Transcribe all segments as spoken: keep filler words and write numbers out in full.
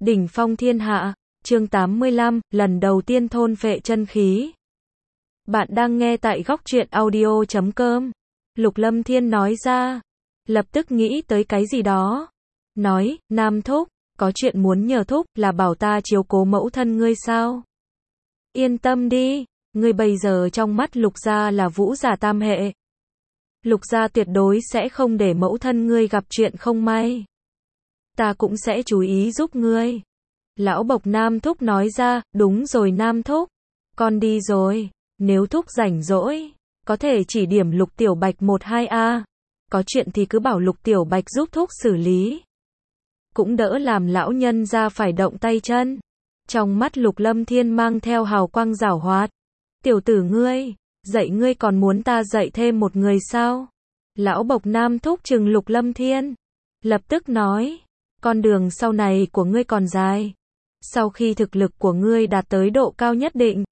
Đỉnh phong thiên hạ, chương tám mươi lăm, lần đầu tiên thôn phệ chân khí. Bạn đang nghe tại góc truyện audio chấm com. Lục Lâm Thiên nói ra, lập tức nghĩ tới cái gì đó. Nói, Nam Thúc, có chuyện muốn nhờ Thúc, là bảo ta chiếu cố mẫu thân ngươi sao? Yên tâm đi, ngươi bây giờ trong mắt Lục gia là vũ giả tam hệ. Lục gia tuyệt đối sẽ không để mẫu thân ngươi gặp chuyện không may. Ta cũng sẽ chú ý giúp ngươi. Lão Bộc Nam Thúc nói ra, đúng rồi Nam Thúc. Con đi rồi, nếu Thúc rảnh rỗi, có thể chỉ điểm Lục Tiểu Bạch một hai a. Có chuyện thì cứ bảo Lục Tiểu Bạch giúp Thúc xử lý. Cũng đỡ làm lão nhân ra phải động tay chân. Trong mắt Lục Lâm Thiên mang theo hào quang giảo hoạt. Tiểu tử ngươi, dạy ngươi còn muốn ta dạy thêm một người sao? Lão Bộc Nam Thúc trừng Lục Lâm Thiên. Lập tức nói, con đường sau này của ngươi còn dài. Sau khi thực lực của ngươi đạt tới độ cao nhất định,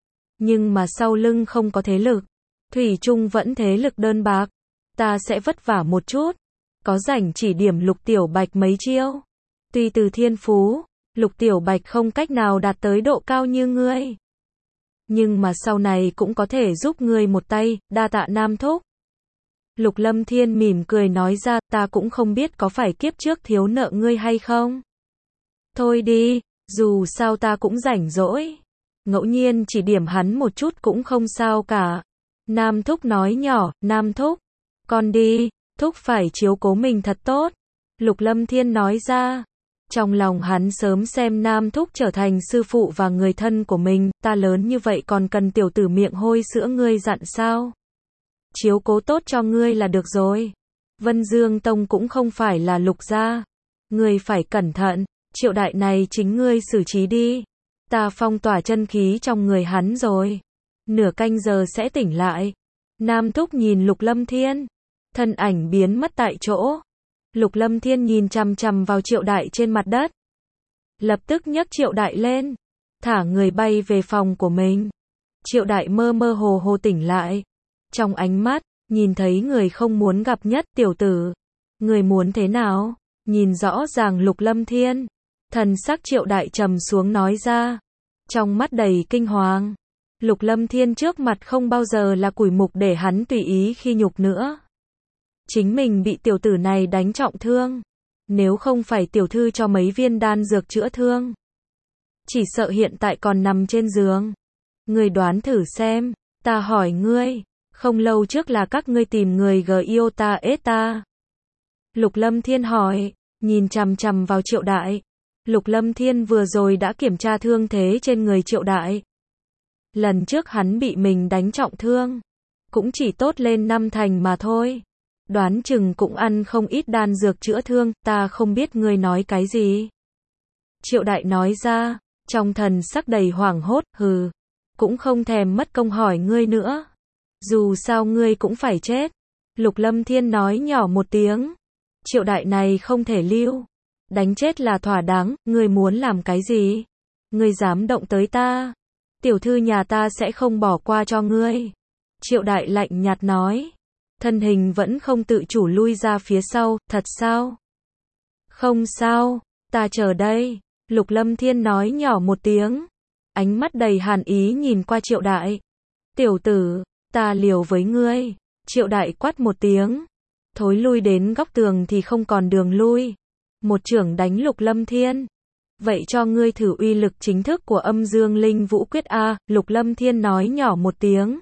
nhưng mà sau lưng không có thế lực, thủy chung vẫn thế lực đơn bạc, ta sẽ vất vả một chút, có rảnh chỉ điểm Lục Tiểu Bạch mấy chiêu. Tuy từ thiên phú, Lục Tiểu Bạch không cách nào đạt tới độ cao như ngươi, nhưng mà sau này cũng có thể giúp ngươi một tay, đa tạ Nam Thúc. Lục Lâm Thiên mỉm cười nói ra, ta cũng không biết có phải kiếp trước thiếu nợ ngươi hay không. Thôi đi, dù sao ta cũng rảnh rỗi. Ngẫu nhiên chỉ điểm hắn một chút cũng không sao cả. Nam Thúc nói nhỏ, Nam Thúc, con đi, Thúc phải chiếu cố mình thật tốt. Lục Lâm Thiên nói ra. Trong lòng hắn sớm xem Nam Thúc trở thành sư phụ và người thân của mình, ta lớn như vậy còn cần tiểu tử miệng hôi sữa ngươi dặn sao? Chiếu cố tốt cho ngươi là được rồi. Vân Dương Tông cũng không phải là Lục gia. Ngươi phải cẩn thận, Triệu Đại này chính ngươi xử trí đi. Ta phong tỏa chân khí trong người hắn rồi. Nửa canh giờ sẽ tỉnh lại. Nam Thúc nhìn Lục Lâm Thiên. Thân ảnh biến mất tại chỗ. Lục Lâm Thiên nhìn chằm chằm vào Triệu Đại trên mặt đất. Lập tức nhấc Triệu Đại lên. Thả người bay về phòng của mình. Triệu Đại mơ mơ hồ hồ tỉnh lại. Trong ánh mắt, nhìn thấy người không muốn gặp nhất, tiểu tử. Người muốn thế nào? Nhìn rõ ràng Lục Lâm Thiên. Thần sắc Triệu Đại trầm xuống nói ra. Trong mắt đầy kinh hoàng. Lục Lâm Thiên trước mặt không bao giờ là củi mục để hắn tùy ý khi nhục nữa. Chính mình bị tiểu tử này đánh trọng thương. Nếu không phải tiểu thư cho mấy viên đan dược chữa thương, chỉ sợ hiện tại còn nằm trên giường. Ngươi đoán thử xem, ta hỏi ngươi. Không lâu trước là các ngươi tìm người Giota Eta. Lục Lâm Thiên hỏi, nhìn chằm chằm vào Triệu Đại. Lục Lâm Thiên vừa rồi đã kiểm tra thương thế trên người Triệu Đại. Lần trước hắn bị mình đánh trọng thương, cũng chỉ tốt lên năm thành mà thôi. Đoán chừng cũng ăn không ít đan dược chữa thương, ta không biết ngươi nói cái gì. Triệu Đại nói ra, trong thần sắc đầy hoảng hốt, hừ, cũng không thèm mất công hỏi ngươi nữa. Dù sao ngươi cũng phải chết. Lục Lâm Thiên nói nhỏ một tiếng. Triệu Đại này không thể lưu. Đánh chết là thỏa đáng, ngươi muốn làm cái gì? Ngươi dám động tới ta? Tiểu thư nhà ta sẽ không bỏ qua cho ngươi. Triệu Đại lạnh nhạt nói. Thân hình vẫn không tự chủ lui ra phía sau, thật sao? Không sao, ta chờ đây. Lục Lâm Thiên nói nhỏ một tiếng. Ánh mắt đầy hàn ý nhìn qua Triệu Đại. Tiểu tử, ta liều với ngươi. Triệu Đại quát một tiếng. Thối lui đến góc tường thì không còn đường lui. Một chưởng đánh Lục Lâm Thiên. Vậy cho ngươi thử uy lực chính thức của Âm Dương Linh Vũ Quyết a. Lục Lâm Thiên nói nhỏ một tiếng.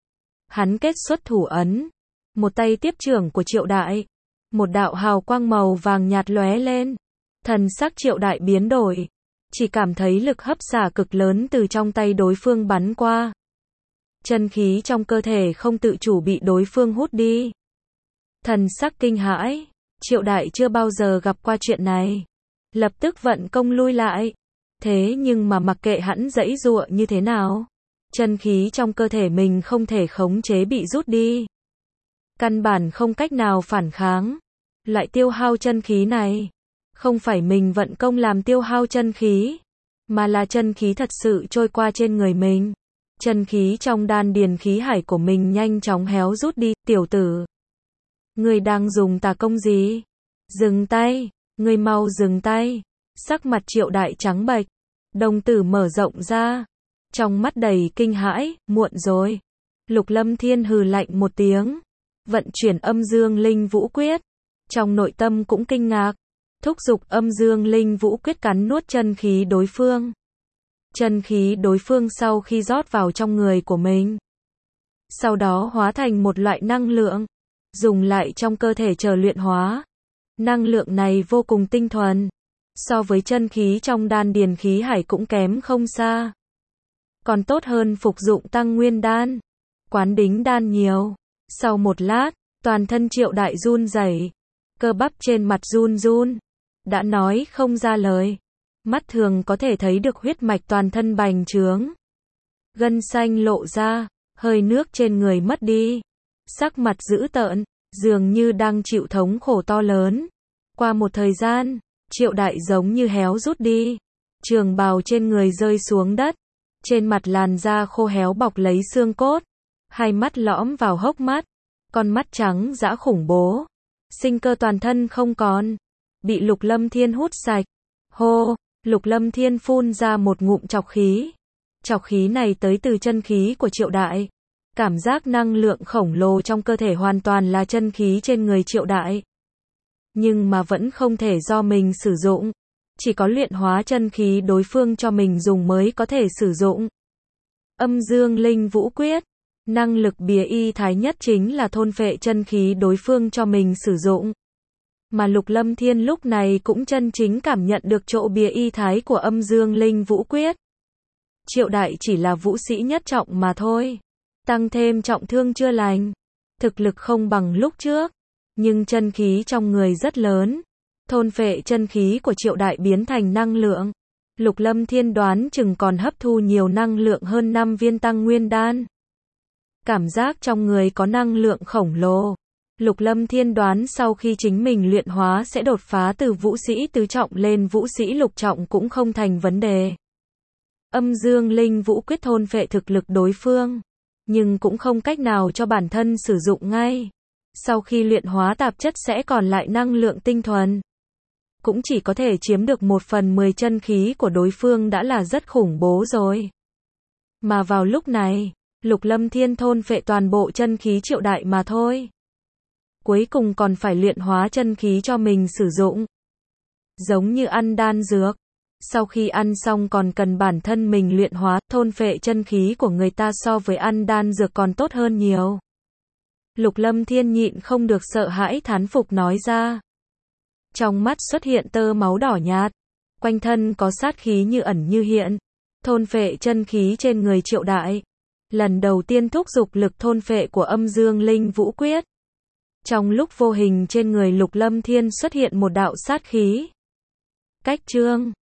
Hắn kết xuất thủ ấn. Một tay tiếp chưởng của Triệu Đại. Một đạo hào quang màu vàng nhạt lóe lên. Thần sắc Triệu Đại biến đổi. Chỉ cảm thấy lực hấp xả cực lớn từ trong tay đối phương bắn qua. Chân khí trong cơ thể không tự chủ bị đối phương hút đi. Thần sắc kinh hãi. Triệu Đại chưa bao giờ gặp qua chuyện này. Lập tức vận công lui lại. Thế nhưng mà mặc kệ hắn giãy giụa như thế nào, chân khí trong cơ thể mình không thể khống chế bị rút đi. Căn bản không cách nào phản kháng. Loại tiêu hao chân khí này, không phải mình vận công làm tiêu hao chân khí, mà là chân khí thật sự trôi qua trên người mình. Chân khí trong đan điền khí hải của mình nhanh chóng héo rút đi, tiểu tử. Ngươi đang dùng tà công gì? Dừng tay, ngươi mau dừng tay. Sắc mặt Triệu Đại trắng bệch, đồng tử mở rộng ra, trong mắt đầy kinh hãi, muộn rồi. Lục Lâm Thiên hừ lạnh một tiếng, vận chuyển âm dương linh vũ quyết, trong nội tâm cũng kinh ngạc, thúc giục âm dương linh vũ quyết cắn nuốt chân khí đối phương. Chân khí đối phương sau khi rót vào trong người của mình, sau đó hóa thành một loại năng lượng, dùng lại trong cơ thể chờ luyện hóa. Năng lượng này vô cùng tinh thuần, so với chân khí trong đan điền khí hải cũng kém không xa. Còn tốt hơn phục dụng tăng nguyên đan, quán đính đan nhiều. Sau một lát, toàn thân Triệu Đại run rẩy, cơ bắp trên mặt run run, đã nói không ra lời. Mắt thường có thể thấy được huyết mạch toàn thân bành trướng, gân xanh lộ ra, hơi nước trên người mất đi, sắc mặt dữ tợn, dường như đang chịu thống khổ to lớn. Qua một thời gian, Triệu Đại giống như héo rút đi, trường bào trên người rơi xuống đất, trên mặt làn da khô héo bọc lấy xương cốt, hai mắt lõm vào hốc mắt, con mắt trắng dã khủng bố, sinh cơ toàn thân không còn, bị Lục Lâm Thiên hút sạch. Hô, Lục Lâm Thiên phun ra một ngụm trọc khí. Trọc khí này tới từ chân khí của Triệu Đại. Cảm giác năng lượng khổng lồ trong cơ thể hoàn toàn là chân khí trên người Triệu Đại. Nhưng mà vẫn không thể do mình sử dụng. Chỉ có luyện hóa chân khí đối phương cho mình dùng mới có thể sử dụng. Âm dương linh vũ quyết. Năng lực bìa y thái nhất chính là thôn phệ chân khí đối phương cho mình sử dụng. Mà Lục Lâm Thiên lúc này cũng chân chính cảm nhận được chỗ bìa y thái của âm dương linh vũ quyết. Triệu Đại chỉ là vũ sĩ nhất trọng mà thôi. Tăng thêm trọng thương chưa lành. Thực lực không bằng lúc trước. Nhưng chân khí trong người rất lớn. Thôn phệ chân khí của Triệu Đại biến thành năng lượng. Lục Lâm Thiên đoán chừng còn hấp thu nhiều năng lượng hơn năm viên tăng nguyên đan. Cảm giác trong người có năng lượng khổng lồ. Lục Lâm Thiên đoán sau khi chính mình luyện hóa sẽ đột phá từ vũ sĩ tứ trọng lên vũ sĩ lục trọng cũng không thành vấn đề. Âm dương linh vũ quyết thôn phệ thực lực đối phương, nhưng cũng không cách nào cho bản thân sử dụng ngay. Sau khi luyện hóa tạp chất sẽ còn lại năng lượng tinh thuần. Cũng chỉ có thể chiếm được một phần mười chân khí của đối phương đã là rất khủng bố rồi. Mà vào lúc này, Lục Lâm Thiên thôn phệ toàn bộ chân khí Triệu Đại mà thôi. Cuối cùng còn phải luyện hóa chân khí cho mình sử dụng. Giống như ăn đan dược. Sau khi ăn xong còn cần bản thân mình luyện hóa, thôn phệ chân khí của người ta so với ăn đan dược còn tốt hơn nhiều. Lục Lâm Thiên nhịn không được sợ hãi thán phục nói ra. Trong mắt xuất hiện tơ máu đỏ nhạt. Quanh thân có sát khí như ẩn như hiện. Thôn phệ chân khí trên người Triệu Đại. Lần đầu tiên thúc giục lực thôn phệ của âm dương linh vũ quyết. Trong lúc vô hình trên người Lục Lâm Thiên xuất hiện một đạo sát khí. Cách chương